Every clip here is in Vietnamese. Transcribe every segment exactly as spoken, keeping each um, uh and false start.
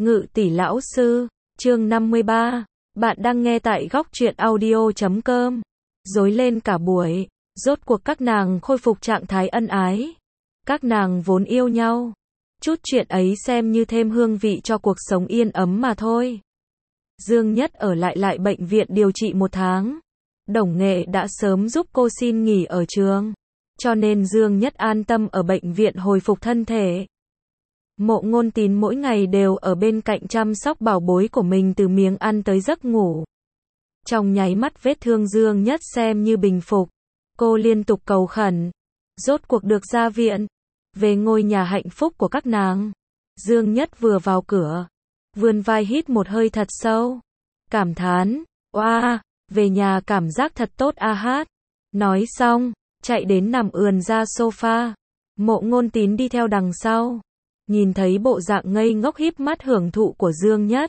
Ngự tỷ lão sư, chương năm mươi ba. Bạn đang nghe tại góc truyện audio chấm com. Rối lên cả buổi, rốt cuộc các nàng khôi phục trạng thái ân ái. Các nàng vốn yêu nhau. Chút chuyện ấy xem như thêm hương vị cho cuộc sống yên ấm mà thôi. Dương Nhất ở lại lại bệnh viện điều trị một tháng. Đồng Nghệ đã sớm giúp cô xin nghỉ ở trường. Cho nên Dương Nhất an tâm ở bệnh viện hồi phục thân thể. Mộ Ngôn Tín mỗi ngày đều ở bên cạnh chăm sóc bảo bối của mình từ miếng ăn tới giấc ngủ. Trong nháy mắt vết thương Dương Nhất xem như bình phục. Cô liên tục cầu khẩn. Rốt cuộc được ra viện. Về ngôi nhà hạnh phúc của các nàng. Dương Nhất vừa vào cửa. Vươn vai hít một hơi thật sâu. Cảm thán. Oa, về nhà cảm giác thật tốt a hát. Nói xong, chạy đến nằm ườn ra sofa. Mộ Ngôn Tín đi theo đằng sau. Nhìn thấy bộ dạng ngây ngốc híp mắt hưởng thụ của Dương Nhất.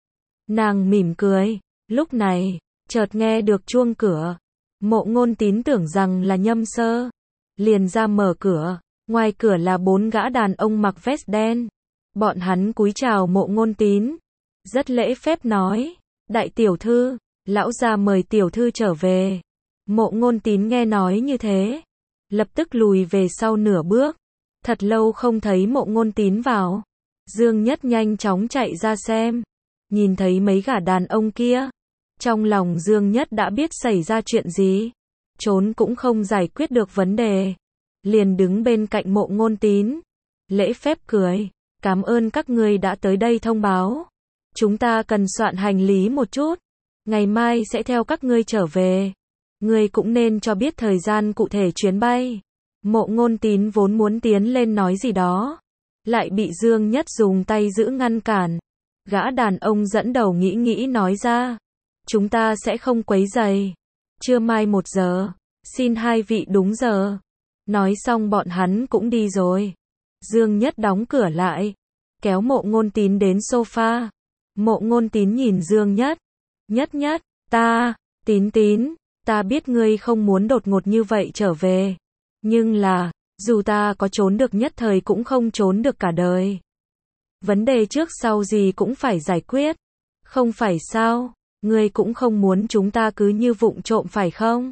Nàng mỉm cười. Lúc này, chợt nghe được chuông cửa. Mộ Ngôn Tín tưởng rằng là Nhâm Sơ. Liền ra mở cửa. Ngoài cửa là bốn gã đàn ông mặc vest đen. Bọn hắn cúi chào Mộ Ngôn Tín. Rất lễ phép nói. Đại tiểu thư, lão gia mời tiểu thư trở về. Mộ Ngôn Tín nghe nói như thế. Lập tức lùi về sau nửa bước. Thật lâu không thấy Mộ Ngôn Tín vào. Dương Nhất nhanh chóng chạy ra xem. Nhìn thấy mấy gã đàn ông kia. Trong lòng Dương Nhất đã biết xảy ra chuyện gì. Trốn cũng không giải quyết được vấn đề. Liền đứng bên cạnh Mộ Ngôn Tín. Lễ phép cười. Cảm ơn các ngươi đã tới đây thông báo. Chúng ta cần soạn hành lý một chút. Ngày mai sẽ theo các ngươi trở về. Ngươi cũng nên cho biết thời gian cụ thể chuyến bay. Mộ Ngôn Tín vốn muốn tiến lên nói gì đó. Lại bị Dương Nhất dùng tay giữ ngăn cản. Gã đàn ông dẫn đầu nghĩ nghĩ nói ra. Chúng ta sẽ không quấy rầy. Trưa mai một giờ. Xin hai vị đúng giờ. Nói xong bọn hắn cũng đi rồi. Dương Nhất đóng cửa lại. Kéo Mộ Ngôn Tín đến sofa. Mộ Ngôn Tín nhìn Dương Nhất. Nhất Nhất, ta, Tín Tín, ta biết ngươi không muốn đột ngột như vậy trở về. Nhưng là, dù ta có trốn được nhất thời cũng không trốn được cả đời. Vấn đề trước sau gì cũng phải giải quyết. Không phải sao, ngươi cũng không muốn chúng ta cứ như vụng trộm phải không?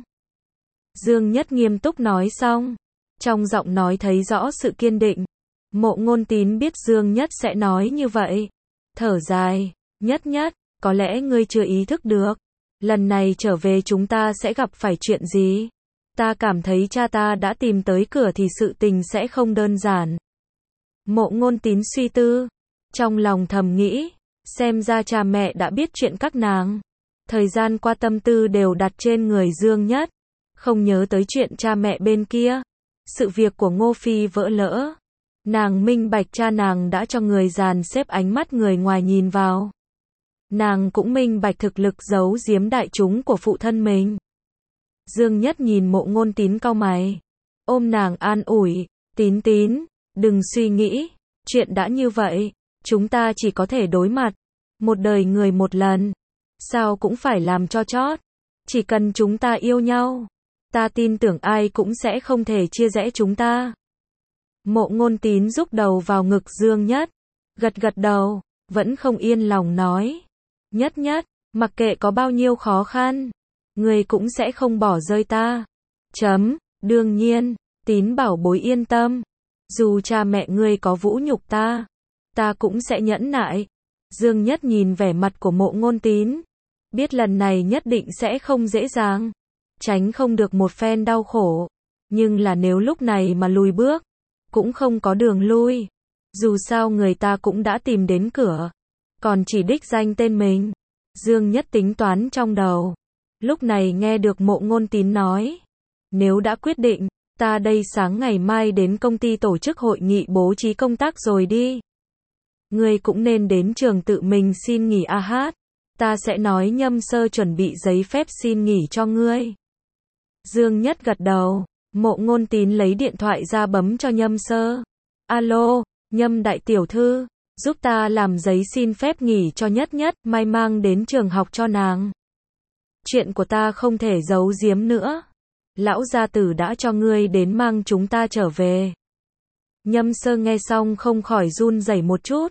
Dương Nhất nghiêm túc nói xong. Trong giọng nói thấy rõ sự kiên định. Mộ Ngôn Tín biết Dương Nhất sẽ nói như vậy. Thở dài, Nhất Nhất, có lẽ ngươi chưa ý thức được. Lần này trở về chúng ta sẽ gặp phải chuyện gì? Ta cảm thấy cha ta đã tìm tới cửa thì sự tình sẽ không đơn giản. Mộ Ngôn Tín suy tư. Trong lòng thầm nghĩ. Xem ra cha mẹ đã biết chuyện các nàng. Thời gian qua tâm tư đều đặt trên người Dương Nhất. Không nhớ tới chuyện cha mẹ bên kia. Sự việc của Ngô Phi vỡ lỡ. Nàng minh bạch cha nàng đã cho người dàn xếp ánh mắt người ngoài nhìn vào. Nàng cũng minh bạch thực lực giấu giếm đại chúng của phụ thân mình. Dương Nhất nhìn Mộ Ngôn Tín cau mày. Ôm nàng an ủi. Tín Tín, đừng suy nghĩ. Chuyện đã như vậy. Chúng ta chỉ có thể đối mặt. Một đời người một lần. Sao cũng phải làm cho chót. Chỉ cần chúng ta yêu nhau. Ta tin tưởng ai cũng sẽ không thể chia rẽ chúng ta. Mộ Ngôn Tín rúc đầu vào ngực Dương Nhất. Gật gật đầu. Vẫn không yên lòng nói. Nhất Nhất, mặc kệ có bao nhiêu khó khăn. Ngươi cũng sẽ không bỏ rơi ta. Chấm, đương nhiên, Tín bảo bối yên tâm. Dù cha mẹ ngươi có vũ nhục ta. Ta cũng sẽ nhẫn nại. Dương Nhất nhìn vẻ mặt của Mộ Ngôn Tín. Biết lần này nhất định sẽ không dễ dàng. Tránh không được một phen đau khổ. Nhưng là nếu lúc này mà lùi bước. Cũng không có đường lui. Dù sao người ta cũng đã tìm đến cửa. Còn chỉ đích danh tên mình. Dương Nhất tính toán trong đầu. Lúc này nghe được Mộ Ngôn Tín nói. Nếu đã quyết định, ta đây sáng ngày mai đến công ty tổ chức hội nghị bố trí công tác rồi đi. Ngươi cũng nên đến trường tự mình xin nghỉ a hát. Ta sẽ nói Nhâm Sơ chuẩn bị giấy phép xin nghỉ cho ngươi. Dương Nhất gật đầu. Mộ Ngôn Tín lấy điện thoại ra bấm cho Nhâm Sơ. Alo, Nhâm đại tiểu thư. Giúp ta làm giấy xin phép nghỉ cho Nhất Nhất, mai mang đến trường học cho nàng. Chuyện của ta không thể giấu giếm nữa. Lão gia tử đã cho ngươi đến mang chúng ta trở về. Nhâm Sơ nghe xong không khỏi run rẩy một chút.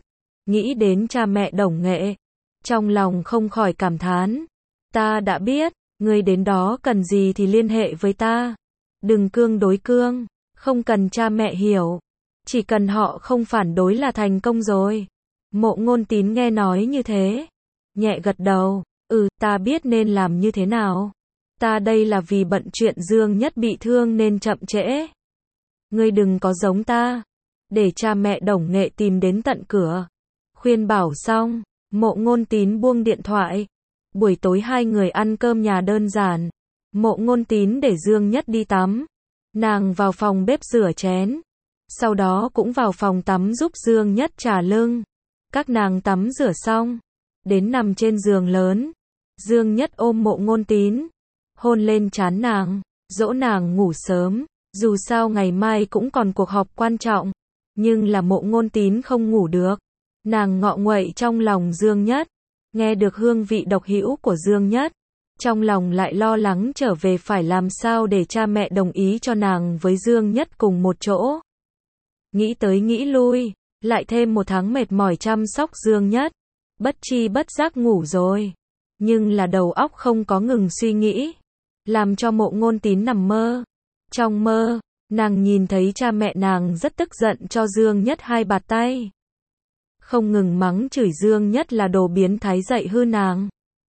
nghĩ đến cha mẹ Đồng Nghệ, trong lòng không khỏi cảm thán. Ta đã biết, ngươi đến đó cần gì thì liên hệ với ta. Đừng cương đối cương, không cần cha mẹ hiểu. Chỉ cần họ không phản đối là thành công rồi. Mộ Ngôn Tín nghe nói như thế, nhẹ gật đầu, ừ, ta biết nên làm như thế nào. Ta đây là vì bận chuyện Dương Nhất bị thương nên chậm trễ. Ngươi đừng có giống ta, để cha mẹ Đồng Nghệ tìm đến tận cửa. Khuyên bảo xong, Mộ Ngôn Tín buông điện thoại. Buổi tối hai người ăn cơm nhà đơn giản. Mộ Ngôn Tín để Dương Nhất đi tắm. Nàng vào phòng bếp rửa chén. Sau đó cũng vào phòng tắm giúp Dương Nhất chà lưng. Các nàng tắm rửa xong, đến nằm trên giường lớn. Dương Nhất ôm Mộ Ngôn Tín, hôn lên trán nàng, dỗ nàng ngủ sớm. Dù sao ngày mai cũng còn cuộc họp quan trọng, nhưng là Mộ Ngôn Tín không ngủ được. Nàng ngọ nguậy trong lòng Dương Nhất, nghe được hương vị độc hữu của Dương Nhất, trong lòng lại lo lắng trở về phải làm sao để cha mẹ đồng ý cho nàng với Dương Nhất cùng một chỗ. Nghĩ tới nghĩ lui, lại thêm một tháng mệt mỏi chăm sóc Dương Nhất, bất chi bất giác ngủ rồi. Nhưng là đầu óc không có ngừng suy nghĩ, làm cho Mộ Ngôn Tín nằm mơ. Trong mơ, nàng nhìn thấy cha mẹ nàng rất tức giận cho Dương Nhất hai bạt tay. Không ngừng mắng chửi Dương Nhất là đồ biến thái dạy hư nàng.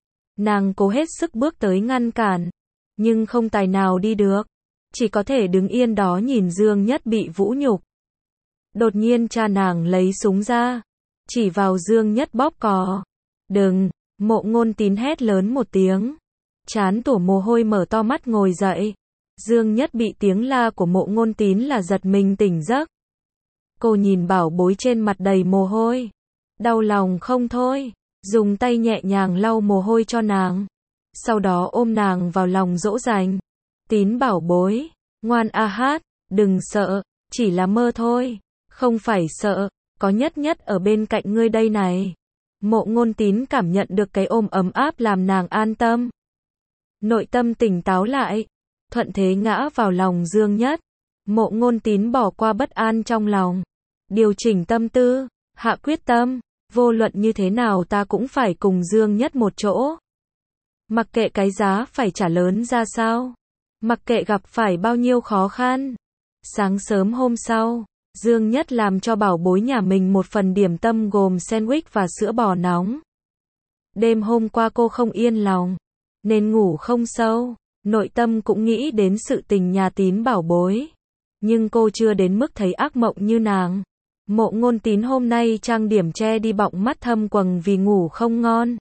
Nàng cố hết sức bước tới ngăn cản, nhưng không tài nào đi được. Chỉ có thể đứng yên đó nhìn Dương Nhất bị vũ nhục. Đột nhiên cha nàng lấy súng ra, chỉ vào Dương Nhất bóp cò. Đừng, Mộ Ngôn Tín hét lớn một tiếng. Trán tủa mồ hôi mở to mắt ngồi dậy. Dương Nhất bị tiếng la của Mộ Ngôn Tín là giật mình tỉnh giấc. Cô nhìn bảo bối trên mặt đầy mồ hôi, đau lòng không thôi, dùng tay nhẹ nhàng lau mồ hôi cho nàng. Sau đó ôm nàng vào lòng dỗ dành. Tín bảo bối, ngoan a hát, đừng sợ, chỉ là mơ thôi, không phải sợ, có Nhất Nhất ở bên cạnh ngươi đây này. Mộ Ngôn Tín cảm nhận được cái ôm ấm áp làm nàng an tâm. Nội tâm tỉnh táo lại, thuận thế ngã vào lòng Dương Nhất. Mộ Ngôn Tín bỏ qua bất an trong lòng, điều chỉnh tâm tư, hạ quyết tâm, vô luận như thế nào ta cũng phải cùng Dương Nhất một chỗ. Mặc kệ cái giá phải trả lớn ra sao, mặc kệ gặp phải bao nhiêu khó khăn. Sáng sớm hôm sau, Dương Nhất làm cho bảo bối nhà mình một phần điểm tâm gồm sandwich và sữa bò nóng. Đêm hôm qua cô không yên lòng, nên ngủ không sâu, nội tâm cũng nghĩ đến sự tình nhà Tín bảo bối. Nhưng cô chưa đến mức thấy ác mộng như nàng. Mộ Ngôn Tín hôm nay trang điểm che đi bọng mắt thâm quầng vì ngủ không ngon.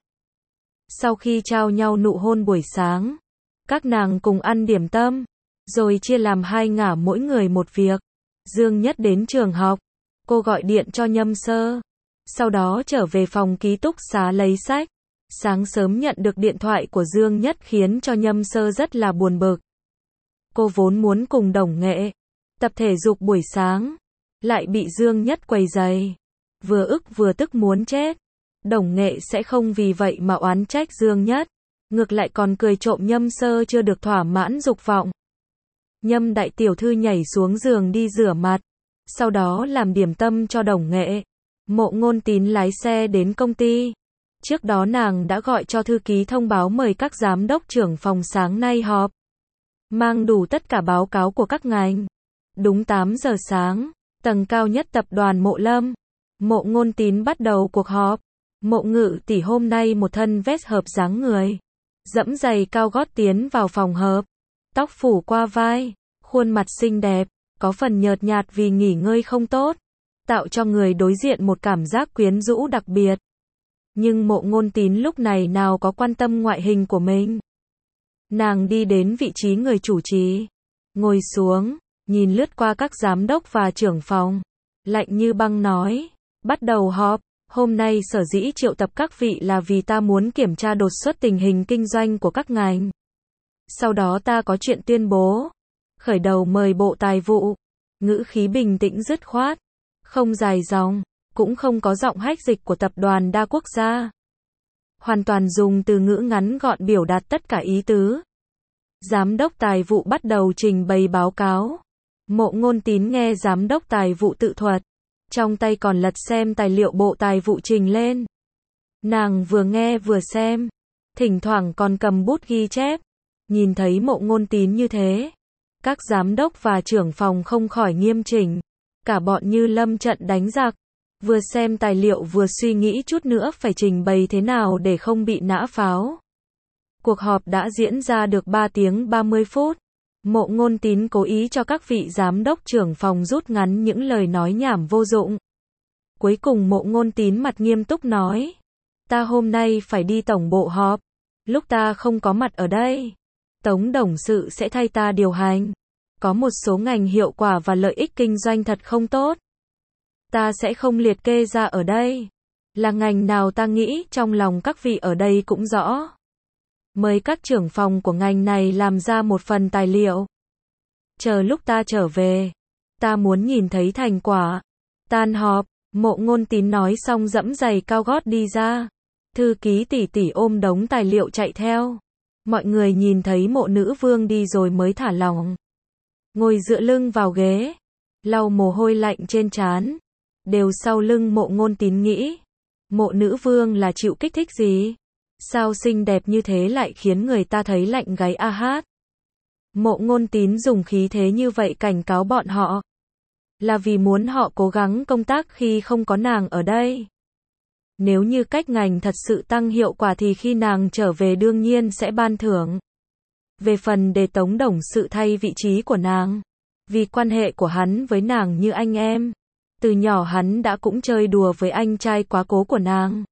Sau khi trao nhau nụ hôn buổi sáng, các nàng cùng ăn điểm tâm, rồi chia làm hai ngả mỗi người một việc. Dương Nhất đến trường học, cô gọi điện cho Nhâm Sơ, sau đó trở về phòng ký túc xá lấy sách. Sáng sớm nhận được điện thoại của Dương Nhất khiến cho Nhâm Sơ rất là buồn bực. Cô vốn muốn cùng Đồng Nghệ tập thể dục buổi sáng, lại bị Dương Nhất quấy rầy, vừa ức vừa tức muốn chết. Đồng Nghệ sẽ không vì vậy mà oán trách Dương Nhất, ngược lại còn cười trộm Nhâm Sơ chưa được thỏa mãn dục vọng. Nhâm đại tiểu thư nhảy xuống giường đi rửa mặt, sau đó làm điểm tâm cho Đồng Nghệ. Mộ Ngôn Tín lái xe đến công ty. Trước đó nàng đã gọi cho thư ký thông báo mời các giám đốc trưởng phòng sáng nay họp, mang đủ tất cả báo cáo của các ngành. Đúng tám giờ sáng, tầng cao nhất tập đoàn Mộ Lâm, Mộ Ngôn Tín bắt đầu cuộc họp. Mộ Ngự tỷ hôm nay một thân vest hợp dáng người, dẫm giày cao gót tiến vào phòng họp, tóc phủ qua vai, khuôn mặt xinh đẹp, có phần nhợt nhạt vì nghỉ ngơi không tốt, tạo cho người đối diện một cảm giác quyến rũ đặc biệt. Nhưng Mộ Ngôn Tín lúc này nào có quan tâm ngoại hình của mình. Nàng đi đến vị trí người chủ trì, ngồi xuống, nhìn lướt qua các giám đốc và trưởng phòng, lạnh như băng nói, bắt đầu họp. Hôm nay sở dĩ triệu tập các vị là vì ta muốn kiểm tra đột xuất tình hình kinh doanh của các ngành. Sau đó ta có chuyện tuyên bố. Khởi đầu mời Bộ Tài vụ. Ngữ khí bình tĩnh dứt khoát, không dài dòng, cũng không có giọng hách dịch của tập đoàn đa quốc gia. Hoàn toàn dùng từ ngữ ngắn gọn biểu đạt tất cả ý tứ. Giám đốc Tài vụ bắt đầu trình bày báo cáo. Mộ Ngôn Tín nghe giám đốc Tài vụ tự thuật, trong tay còn lật xem tài liệu bộ tài vụ trình lên. Nàng vừa nghe vừa xem, thỉnh thoảng còn cầm bút ghi chép. Nhìn thấy Mộ Ngôn Tín như thế, các giám đốc và trưởng phòng không khỏi nghiêm chỉnh, cả bọn như lâm trận đánh giặc, vừa xem tài liệu vừa suy nghĩ chút nữa phải trình bày thế nào để không bị nã pháo. Cuộc họp đã diễn ra được ba tiếng ba mươi phút. Mộ Ngôn Tín cố ý cho các vị giám đốc trưởng phòng rút ngắn những lời nói nhảm vô dụng. Cuối cùng Mộ Ngôn Tín mặt nghiêm túc nói, ta hôm nay phải đi tổng bộ họp, lúc ta không có mặt ở đây, Tống Đồng sự sẽ thay ta điều hành. Có một số ngành hiệu quả và lợi ích kinh doanh thật không tốt. Ta sẽ không liệt kê ra ở đây. Là ngành nào ta nghĩ trong lòng các vị ở đây cũng rõ. Mời các trưởng phòng của ngành này làm ra một phần tài liệu. Chờ lúc ta trở về, ta muốn nhìn thấy thành quả. Tan họp, Mộ Ngôn Tín nói xong dẫm giày cao gót đi ra. Thư ký tỷ tỷ ôm đống tài liệu chạy theo. Mọi người nhìn thấy Mộ nữ vương đi rồi mới thả lỏng. Ngồi dựa lưng vào ghế, lau mồ hôi lạnh trên trán. Đều sau lưng Mộ Ngôn Tín nghĩ, Mộ nữ vương là chịu kích thích gì? Sao xinh đẹp như thế lại khiến người ta thấy lạnh gáy a hát? Mộ Ngôn Tín dùng khí thế như vậy cảnh cáo bọn họ, là vì muốn họ cố gắng công tác khi không có nàng ở đây. Nếu như cách ngành thật sự tăng hiệu quả thì khi nàng trở về đương nhiên sẽ ban thưởng. Về phần để Tống Đồng sự thay vị trí của nàng, vì quan hệ của hắn với nàng như anh em, từ nhỏ hắn đã cũng chơi đùa với anh trai quá cố của nàng.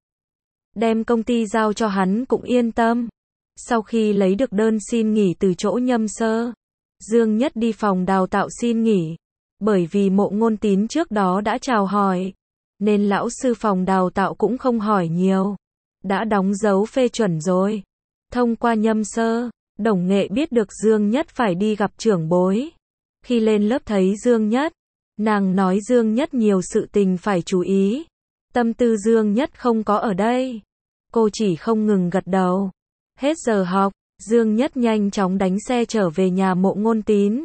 Đem công ty giao cho hắn cũng yên tâm. Sau khi lấy được đơn xin nghỉ từ chỗ Nhâm Sơ, Dương Nhất đi phòng đào tạo xin nghỉ. Bởi vì Mộ Ngôn Tín trước đó đã chào hỏi, nên lão sư phòng đào tạo cũng không hỏi nhiều. Đã đóng dấu phê chuẩn rồi. Thông qua Nhâm Sơ, Đồng Nghệ biết được Dương Nhất phải đi gặp trưởng bối. Khi lên lớp thấy Dương Nhất, nàng nói Dương Nhất nhiều sự tình phải chú ý. Tâm tư Dương Nhất không có ở đây. Cô chỉ không ngừng gật đầu. Hết giờ học, Dương Nhất nhanh chóng đánh xe trở về nhà Mộ Ngôn Tín.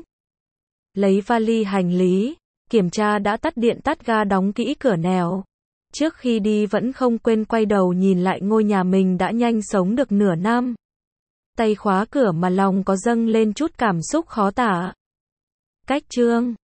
Lấy vali hành lý, kiểm tra đã tắt điện tắt ga đóng kỹ cửa nẻo. Trước khi đi vẫn không quên quay đầu nhìn lại ngôi nhà mình đã nhanh sống được nửa năm. Tay khóa cửa mà lòng có dâng lên chút cảm xúc khó tả. Cách chương